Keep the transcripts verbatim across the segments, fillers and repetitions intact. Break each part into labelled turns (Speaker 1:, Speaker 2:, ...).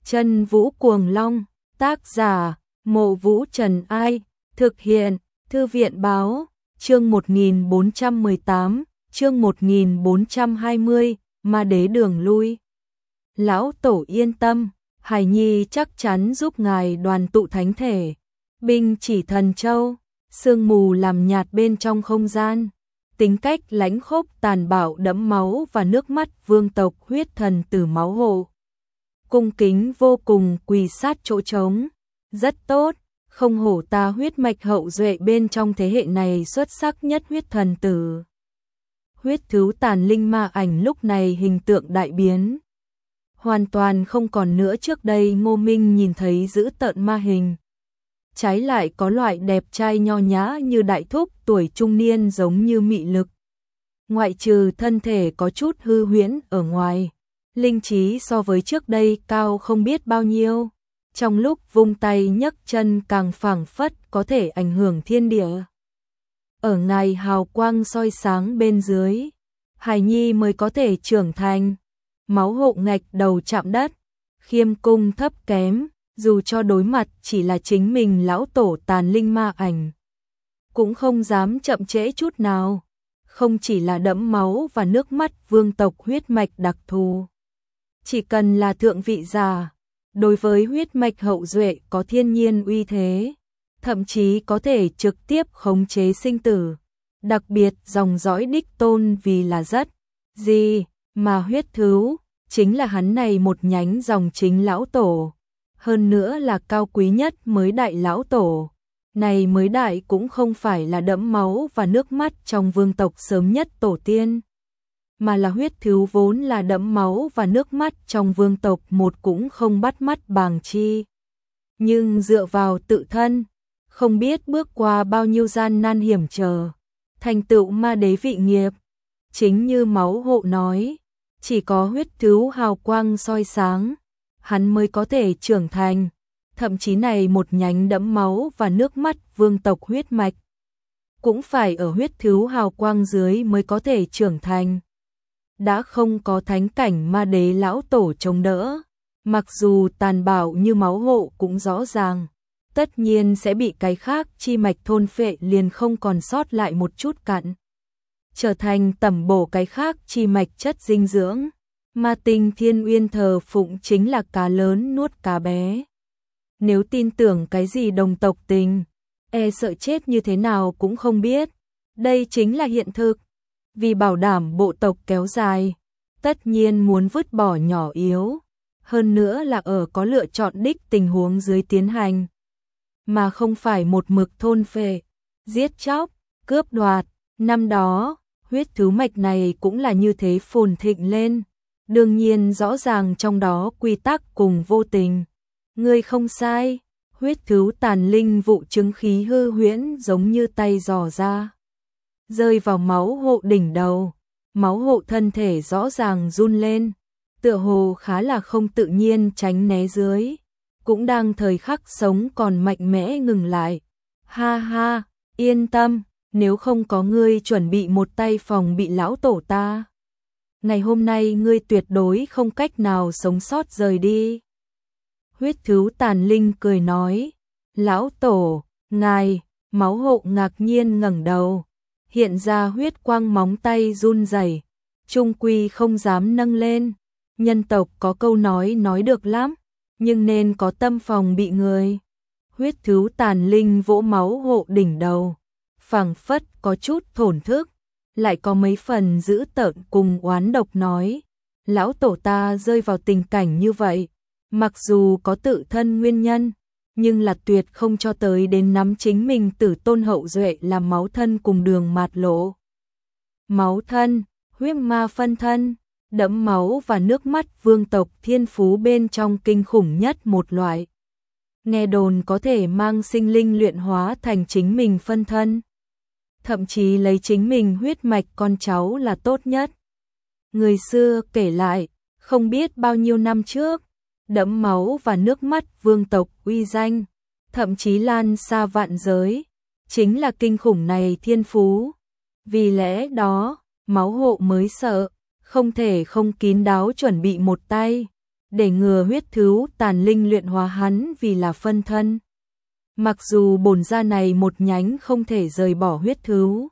Speaker 1: Chân Vũ Cuồng Long, tác giả, Mộ Vũ Trần Ai, thực hiện, Thư viện Báo, chương một nghìn bốn trăm mười tám, chương một nghìn bốn trăm hai mươi, Ma Đế đường lui. Lão Tổ yên tâm, Hải Nhi chắc chắn giúp ngài đoàn tụ thánh thể. Binh chỉ thần châu, sương mù làm nhạt bên trong không gian. Tính cách lãnh khốc tàn bạo đẫm máu và nước mắt vương tộc huyết thần tử máu hộ. Cung kính vô cùng quỳ sát chỗ trống. Rất tốt, không hổ ta huyết mạch hậu duệ bên trong thế hệ này xuất sắc nhất huyết thần tử. Huyết thứ tàn linh ma ảnh lúc này hình tượng đại biến. Hoàn toàn không còn nữa trước đây Ngô Minh nhìn thấy dữ tợn ma hình. Trái lại có loại đẹp trai nho nhã như đại thúc tuổi trung niên giống như mị lực. Ngoại trừ thân thể có chút hư huyễn ở ngoài, linh trí so với trước đây cao không biết bao nhiêu. Trong lúc vung tay nhấc chân càng phảng phất có thể ảnh hưởng thiên địa. Ở ngày hào quang soi sáng bên dưới, Hải Nhi mới có thể trưởng thành. Máu hộ ngạch đầu chạm đất, khiêm cung thấp kém, dù cho đối mặt chỉ là chính mình lão tổ tàn linh ma ảnh. Cũng không dám chậm trễ chút nào, không chỉ là đẫm máu và nước mắt vương tộc huyết mạch đặc thù. Chỉ cần là thượng vị giả, đối với huyết mạch hậu duệ có thiên nhiên uy thế, thậm chí có thể trực tiếp khống chế sinh tử. Đặc biệt dòng dõi đích tôn vì là rất gì mà huyết thứ, chính là hắn này một nhánh dòng chính lão tổ. Hơn nữa là cao quý nhất mới đại lão tổ. Này mới đại cũng không phải là đẫm máu và nước mắt trong vương tộc sớm nhất tổ tiên, mà là huyết thứ vốn là đẫm máu và nước mắt trong vương tộc một cũng không bắt mắt bàng chi. Nhưng dựa vào tự thân, không biết bước qua bao nhiêu gian nan hiểm trở, thành tựu ma đế vị nghiệp. Chính như máu hộ nói, chỉ có huyết thứ hào quang soi sáng, hắn mới có thể trưởng thành. Thậm chí này một nhánh đẫm máu và nước mắt vương tộc huyết mạch, cũng phải ở huyết thứ hào quang dưới mới có thể trưởng thành. Đã không có thánh cảnh ma đế lão tổ chống đỡ, mặc dù tàn bạo như máu hộ cũng rõ ràng, tất nhiên sẽ bị cái khác chi mạch thôn phệ liền không còn sót lại một chút cặn. Trở thành tẩm bổ cái khác chi mạch chất dinh dưỡng. Ma tinh thiên uyên thờ phụng chính là cá lớn nuốt cá bé. Nếu tin tưởng cái gì đồng tộc tình, e sợ chết như thế nào cũng không biết. Đây chính là hiện thực. Vì bảo đảm bộ tộc kéo dài, tất nhiên muốn vứt bỏ nhỏ yếu. Hơn nữa là ở có lựa chọn đích tình huống dưới tiến hành, mà không phải một mực thôn phệ, giết chóc, cướp đoạt. Năm đó, huyết thứ mạch này cũng là như thế phồn thịnh lên. Đương nhiên rõ ràng trong đó quy tắc cùng vô tình. Ngươi không sai, huyết thứ tàn linh vụ chứng khí hư huyễn giống như tay giò ra, rơi vào máu hộ đỉnh đầu. Máu hộ thân thể rõ ràng run lên, tựa hồ khá là không tự nhiên tránh né dưới, cũng đang thời khắc sống còn mạnh mẽ ngừng lại. Ha ha, yên tâm, nếu không có ngươi chuẩn bị một tay phòng bị lão tổ ta, ngày hôm nay ngươi tuyệt đối không cách nào sống sót rời đi. Huyết thứ tàn linh cười nói, lão tổ, ngài. Máu hộ ngạc nhiên ngẩng đầu, hiện ra huyết quang móng tay run rẩy, trung quy không dám nâng lên. Nhân tộc có câu nói nói được lắm, nhưng nên có tâm phòng bị người. Huyết thứ tàn linh vỗ máu hộ đỉnh đầu, phảng phất có chút thổn thức, lại có mấy phần dữ tợn cùng oán độc nói, lão tổ ta rơi vào tình cảnh như vậy, mặc dù có tự thân nguyên nhân, nhưng là tuyệt không cho tới đến nắm chính mình tử tôn hậu duệ làm máu thân cùng đường mạt lộ. Máu thân, huyết ma phân thân, đẫm máu và nước mắt vương tộc thiên phú bên trong kinh khủng nhất một loại. Nghe đồn có thể mang sinh linh luyện hóa thành chính mình phân thân, thậm chí lấy chính mình huyết mạch con cháu là tốt nhất. Người xưa kể lại, không biết bao nhiêu năm trước, đẫm máu và nước mắt vương tộc uy danh, thậm chí lan xa vạn giới, chính là kinh khủng này thiên phú. Vì lẽ đó, máu hộ mới sợ, không thể không kín đáo chuẩn bị một tay, để ngừa huyết thứu tàn linh luyện hóa hắn vì là phân thân. Mặc dù bổn gia này một nhánh không thể rời bỏ huyết thứu,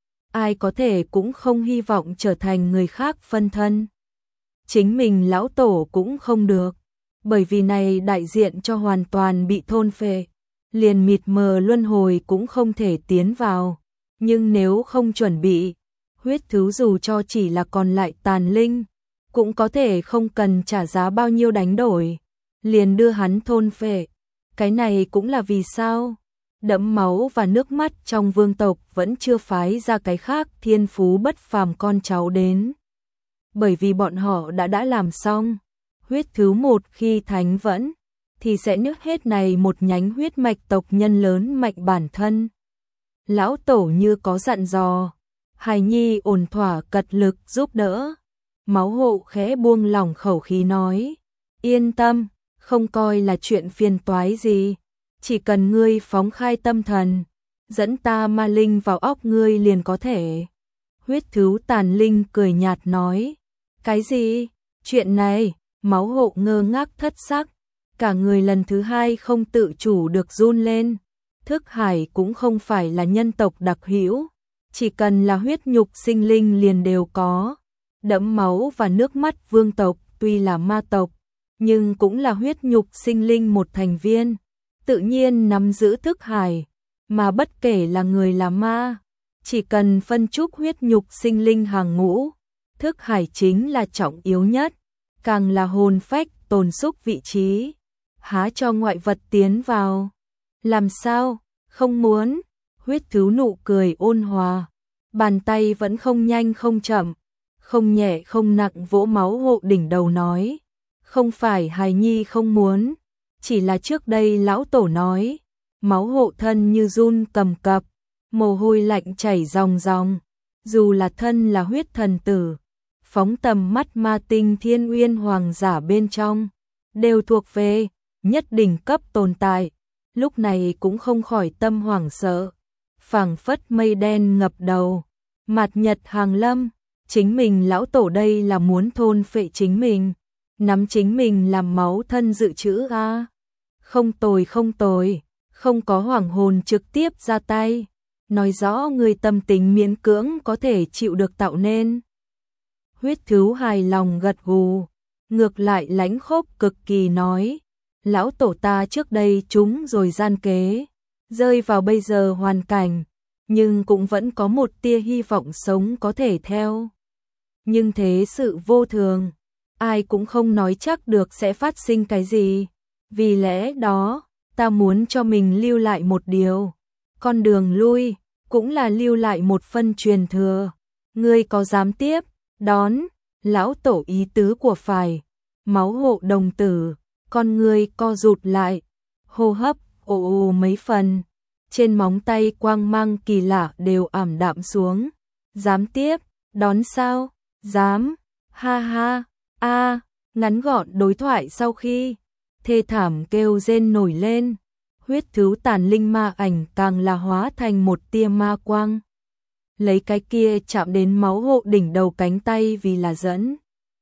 Speaker 1: ai có thể cũng không hy vọng trở thành người khác phân thân. Chính mình lão tổ cũng không được, bởi vì này đại diện cho hoàn toàn bị thôn phệ, liền mịt mờ luân hồi cũng không thể tiến vào. Nhưng nếu không chuẩn bị, huyết thứu dù cho chỉ là còn lại tàn linh, cũng có thể không cần trả giá bao nhiêu đánh đổi, liền đưa hắn thôn phệ. Cái này cũng là vì sao đẫm máu và nước mắt trong vương tộc vẫn chưa phái ra cái khác thiên phú bất phàm con cháu đến. Bởi vì bọn họ đã đã làm xong, huyết thứu một khi thánh vẫn, thì sẽ nứt hết này một nhánh huyết mạch tộc nhân lớn mạnh bản thân. Lão tổ như có dặn dò, hài nhi ổn thỏa cật lực giúp đỡ. Máu hộ khẽ buông lỏng khẩu khí nói, yên tâm, không coi là chuyện phiền toái gì, chỉ cần ngươi phóng khai tâm thần, dẫn ta ma linh vào óc ngươi liền có thể. Huyết thứu tàn linh cười nhạt nói, cái gì? Chuyện này, máu hộ ngơ ngác thất sắc, cả người lần thứ hai không tự chủ được run lên. Thức hải cũng không phải là nhân tộc đặc hữu, chỉ cần là huyết nhục sinh linh liền đều có. Đẫm máu và nước mắt vương tộc tuy là ma tộc, nhưng cũng là huyết nhục sinh linh một thành viên, tự nhiên nắm giữ thức hải, mà bất kể là người là ma, chỉ cần phân trúc huyết nhục sinh linh hàng ngũ, thức hải chính là trọng yếu nhất, càng là hồn phách tồn xúc vị trí, há cho ngoại vật tiến vào. Làm sao, không muốn? Huyết thứu nụ cười ôn hòa, bàn tay vẫn không nhanh không chậm, không nhẹ không nặng vỗ máu hộ đỉnh đầu nói, không phải hài nhi không muốn, chỉ là trước đây lão tổ nói. Máu hộ thân như run cầm cập, mồ hôi lạnh chảy ròng ròng, dù là thân là huyết thần tử, phóng tầm mắt ma tinh thiên uyên hoàng giả bên trong, đều thuộc về nhất đỉnh cấp tồn tại, lúc này cũng không khỏi tâm hoảng sợ, phảng phất mây đen ngập đầu, mạt nhật hàng lâm, chính mình lão tổ đây là muốn thôn phệ chính mình, nắm chính mình làm máu thân dự trữ a. Không tồi không tồi, không có hoàng hồn trực tiếp ra tay, nói rõ người tâm tính miễn cưỡng có thể chịu được tạo nên. Huyết thứu hài lòng gật gù, ngược lại lãnh khốc cực kỳ nói, lão tổ ta trước đây chúng rồi gian kế, rơi vào bây giờ hoàn cảnh, nhưng cũng vẫn có một tia hy vọng sống có thể theo. Nhưng thế sự vô thường, ai cũng không nói chắc được sẽ phát sinh cái gì, vì lẽ đó, ta muốn cho mình lưu lại một điều, con đường lui, cũng là lưu lại một phân truyền thừa. Ngươi có dám tiếp đón lão tổ ý tứ của phải? Máu hộ đồng tử, con ngươi co rụt lại, hô hấp ồ ồ mấy phần, trên móng tay quang mang kỳ lạ đều ảm đạm xuống. Dám tiếp đón sao? Dám, ha ha, a. Ngắn gọn đối thoại sau khi thê thảm kêu rên nổi lên, huyết thứu tàn linh ma ảnh càng là hóa thành một tia ma quang, lấy cái kia chạm đến máu hộ đỉnh đầu cánh tay vì là dẫn,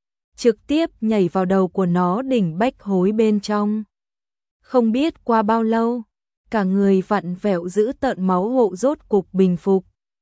Speaker 1: trực tiếp nhảy vào đầu của nó đỉnh bách hối bên trong. Không biết qua bao lâu, cả người vặn vẹo giữ tợn máu hộ rốt cục bình phục,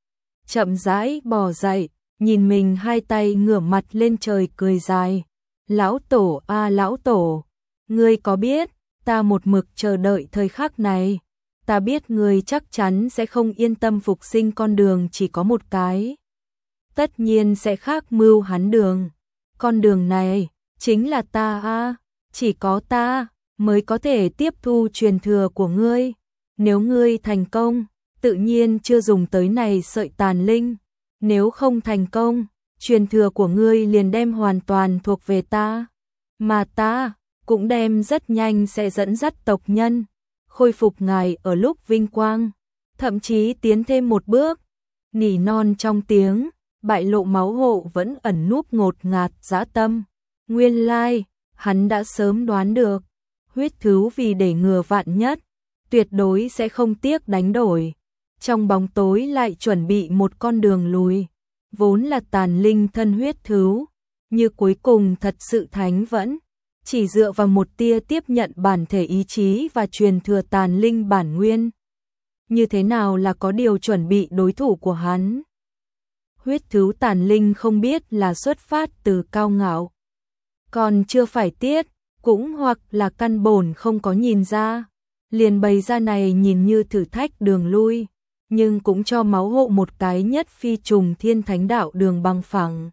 Speaker 1: chậm rãi bò dậy, nhìn mình hai tay ngửa mặt lên trời cười dài. Lão tổ a à, lão tổ, ngươi có biết, ta một mực chờ đợi thời khắc này, ta biết ngươi chắc chắn sẽ không yên tâm phục sinh con đường chỉ có một cái. Tất nhiên sẽ khác mưu hắn đường, con đường này, chính là ta a à, chỉ có ta, mới có thể tiếp thu truyền thừa của ngươi, nếu ngươi thành công, tự nhiên chưa dùng tới này sợi tàn linh, nếu không thành công, truyền thừa của ngươi liền đem hoàn toàn thuộc về ta, mà ta cũng đem rất nhanh sẽ dẫn dắt tộc nhân, khôi phục ngài ở lúc vinh quang, thậm chí tiến thêm một bước. Nỉ non trong tiếng, bại lộ máu hộ vẫn ẩn núp ngột ngạt dã tâm. Nguyên lai, hắn đã sớm đoán được, huyết thứu vì để ngừa vạn nhất, tuyệt đối sẽ không tiếc đánh đổi. Trong bóng tối lại chuẩn bị một con đường lùi, vốn là tàn linh thân huyết thứu, như cuối cùng thật sự thánh vẫn, chỉ dựa vào một tia tiếp nhận bản thể ý chí và truyền thừa tàn linh bản nguyên. Như thế nào là có điều chuẩn bị đối thủ của hắn? Huyết thú tàn linh không biết là xuất phát từ cao ngạo, còn chưa phải tiết, cũng hoặc là căn bổn không có nhìn ra, liền bày ra này nhìn như thử thách đường lui, nhưng cũng cho máu hộ một cái nhất phi trùng thiên thánh đạo đường bằng phẳng.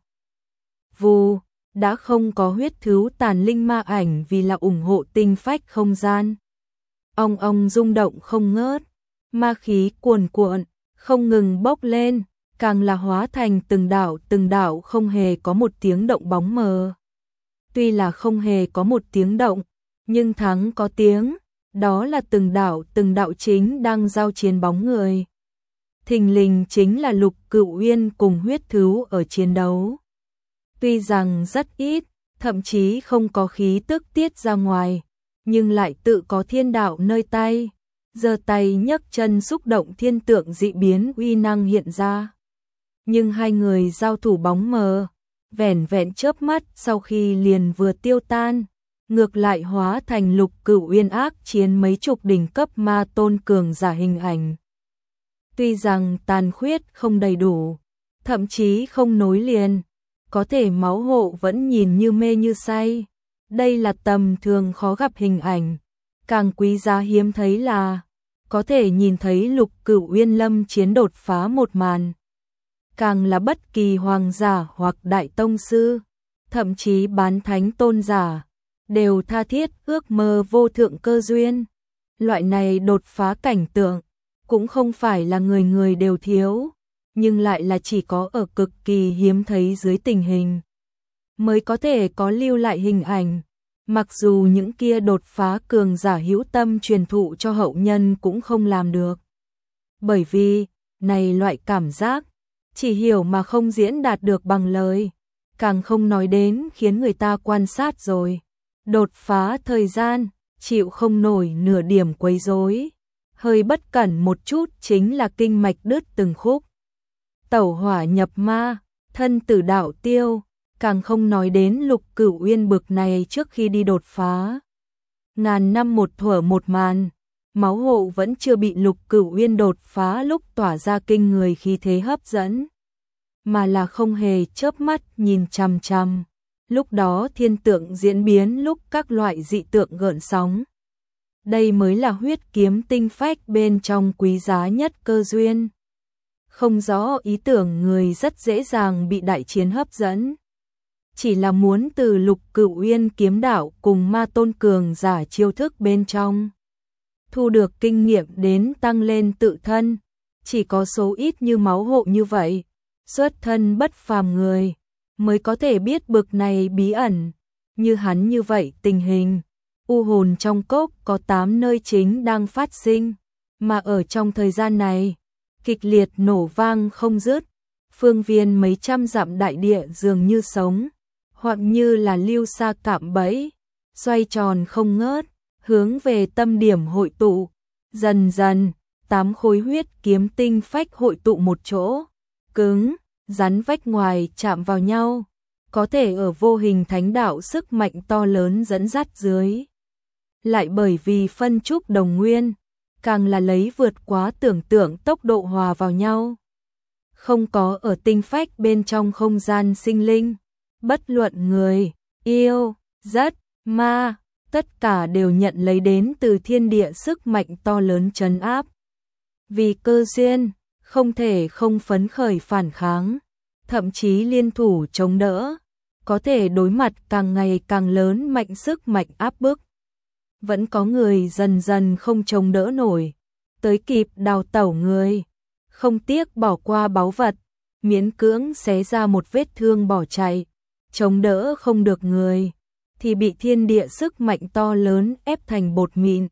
Speaker 1: Vù, đã không có huyết thú tàn linh ma ảnh vì là ủng hộ tinh phách không gian. Ong ong rung động không ngớt, ma khí cuồn cuộn, không ngừng bốc lên, càng là hóa thành từng đạo từng đạo không hề có một tiếng động bóng mờ. Tuy là không hề có một tiếng động, nhưng thắng có tiếng, đó là từng đạo từng đạo chính đang giao chiến bóng người. Thình lình chính là Lục Cửu Uyên cùng huyết thú ở chiến đấu. Tuy rằng rất ít, thậm chí không có khí tức tiết ra ngoài, nhưng lại tự có thiên đạo nơi tay, giơ tay nhấc chân xúc động thiên tượng dị biến uy năng hiện ra. Nhưng hai người giao thủ bóng mờ, vẻn vẹn chớp mắt sau khi liền vừa tiêu tan, ngược lại hóa thành Lục Cửu Uyên ác chiến mấy chục đỉnh cấp ma tôn cường giả hình ảnh. Tuy rằng tàn khuyết không đầy đủ, thậm chí không nối liền, có thể máu hộ vẫn nhìn như mê như say. Đây là tầm thường khó gặp hình ảnh, càng quý giá hiếm thấy là có thể nhìn thấy Lục Cửu Uyên lâm chiến đột phá một màn. Càng là bất kỳ hoàng giả hoặc đại tông sư, thậm chí bán thánh tôn giả, đều tha thiết ước mơ vô thượng cơ duyên. Loại này đột phá cảnh tượng, cũng không phải là người người đều thiếu, nhưng lại là chỉ có ở cực kỳ hiếm thấy dưới tình hình, mới có thể có lưu lại hình ảnh. Mặc dù những kia đột phá cường giả hữu tâm truyền thụ cho hậu nhân cũng không làm được. Bởi vì, này loại cảm giác, chỉ hiểu mà không diễn đạt được bằng lời, càng không nói đến khiến người ta quan sát rồi. Đột phá thời gian, chịu không nổi nửa điểm quấy rối. Hơi bất cẩn một chút chính là kinh mạch đứt từng khúc. Tẩu hỏa nhập ma, thân tử đạo tiêu, càng không nói đến Lục Cửu Uyên bực này trước khi đi đột phá. Ngàn năm một thuở một màn, máu hộ vẫn chưa bị Lục Cửu Uyên đột phá lúc tỏa ra kinh người khí thế hấp dẫn, mà là không hề chớp mắt nhìn chằm chằm. Lúc đó thiên tượng diễn biến lúc các loại dị tượng gợn sóng. Đây mới là huyết kiếm tinh phách bên trong quý giá nhất cơ duyên. Không rõ ý tưởng người rất dễ dàng bị đại chiến hấp dẫn. Chỉ là muốn từ Lục Cửu Uyên kiếm đạo cùng ma tôn cường giả chiêu thức bên trong thu được kinh nghiệm đến tăng lên tự thân, chỉ có số ít như máu hộ như vậy, xuất thân bất phàm người, mới có thể biết bực này bí ẩn. Như hắn như vậy tình hình, u hồn trong cốc có tám nơi chính đang phát sinh, mà ở trong thời gian này, kịch liệt nổ vang không dứt, phương viên mấy trăm dặm đại địa dường như sống, hoặc như là lưu sa cạm bẫy, xoay tròn không ngớt, hướng về tâm điểm hội tụ. Dần dần, tám khối huyết kiếm tinh phách hội tụ một chỗ, cứng, rắn vách ngoài chạm vào nhau, có thể ở vô hình thánh đạo sức mạnh to lớn dẫn dắt dưới. Lại bởi vì phân trúc đồng nguyên, càng là lấy vượt quá tưởng tượng tốc độ hòa vào nhau. Không có ở tinh phách bên trong không gian sinh linh, bất luận người, yêu, rất, ma, tất cả đều nhận lấy đến từ thiên địa sức mạnh to lớn trấn áp. Vì cơ duyên, không thể không phấn khởi phản kháng, thậm chí liên thủ chống đỡ, có thể đối mặt càng ngày càng lớn mạnh sức mạnh áp bức. Vẫn có người dần dần không chống đỡ nổi, tới kịp đào tẩu người, không tiếc bỏ qua báu vật, miễn cưỡng xé ra một vết thương bỏ chạy, chống đỡ không được người, thì bị thiên địa sức mạnh to lớn ép thành bột mịn.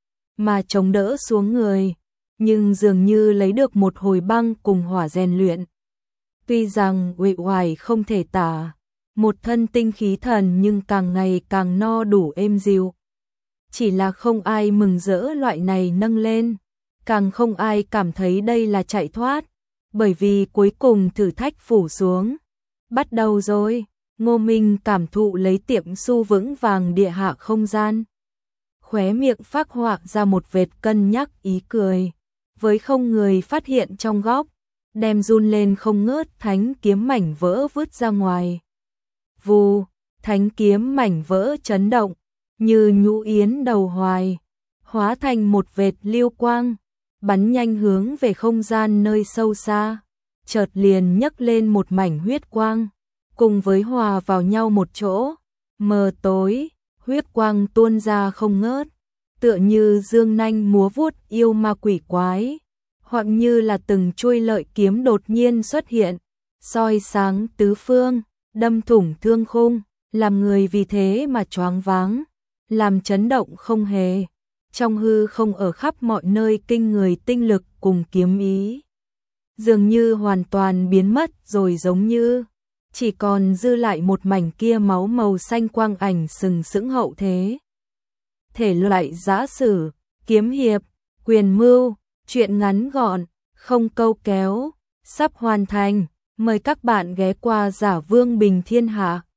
Speaker 1: Mà chống đỡ xuống người, nhưng dường như lấy được một hồi băng cùng hỏa rèn luyện. Tuy rằng uể oải không thể tả, một thân tinh khí thần nhưng càng ngày càng no đủ êm dịu. Chỉ là không ai mừng rỡ loại này nâng lên, càng không ai cảm thấy đây là chạy thoát, bởi vì cuối cùng thử thách phủ xuống. Bắt đầu rồi, Ngô Minh cảm thụ lấy tiệm xu vững vàng địa hạ không gian. Khóe miệng phác họa ra một vệt cân nhắc ý cười. Với không người phát hiện trong góc, đem run lên không ngớt thánh kiếm mảnh vỡ vứt ra ngoài. Vù, thánh kiếm mảnh vỡ chấn động, như nhũ yến đầu hoài, hóa thành một vệt lưu quang, bắn nhanh hướng về không gian nơi sâu xa, chợt liền nhấc lên một mảnh huyết quang, cùng với hòa vào nhau một chỗ, mờ tối, huyết quang tuôn ra không ngớt, tựa như dương nanh múa vuốt yêu ma quỷ quái, hoặc như là từng chuôi lợi kiếm đột nhiên xuất hiện, soi sáng tứ phương, đâm thủng thương khung, làm người vì thế mà choáng váng, làm chấn động không hề. Trong hư không ở khắp mọi nơi kinh người tinh lực cùng kiếm ý, dường như hoàn toàn biến mất rồi, giống như chỉ còn dư lại một mảnh kia máu màu xanh quang ảnh sừng sững hậu thế. Thể loại giã sử, kiếm hiệp, quyền mưu, truyện ngắn gọn, không câu kéo, sắp hoàn thành. Mời các bạn ghé qua Giả Vương Bình Thiên Hạ.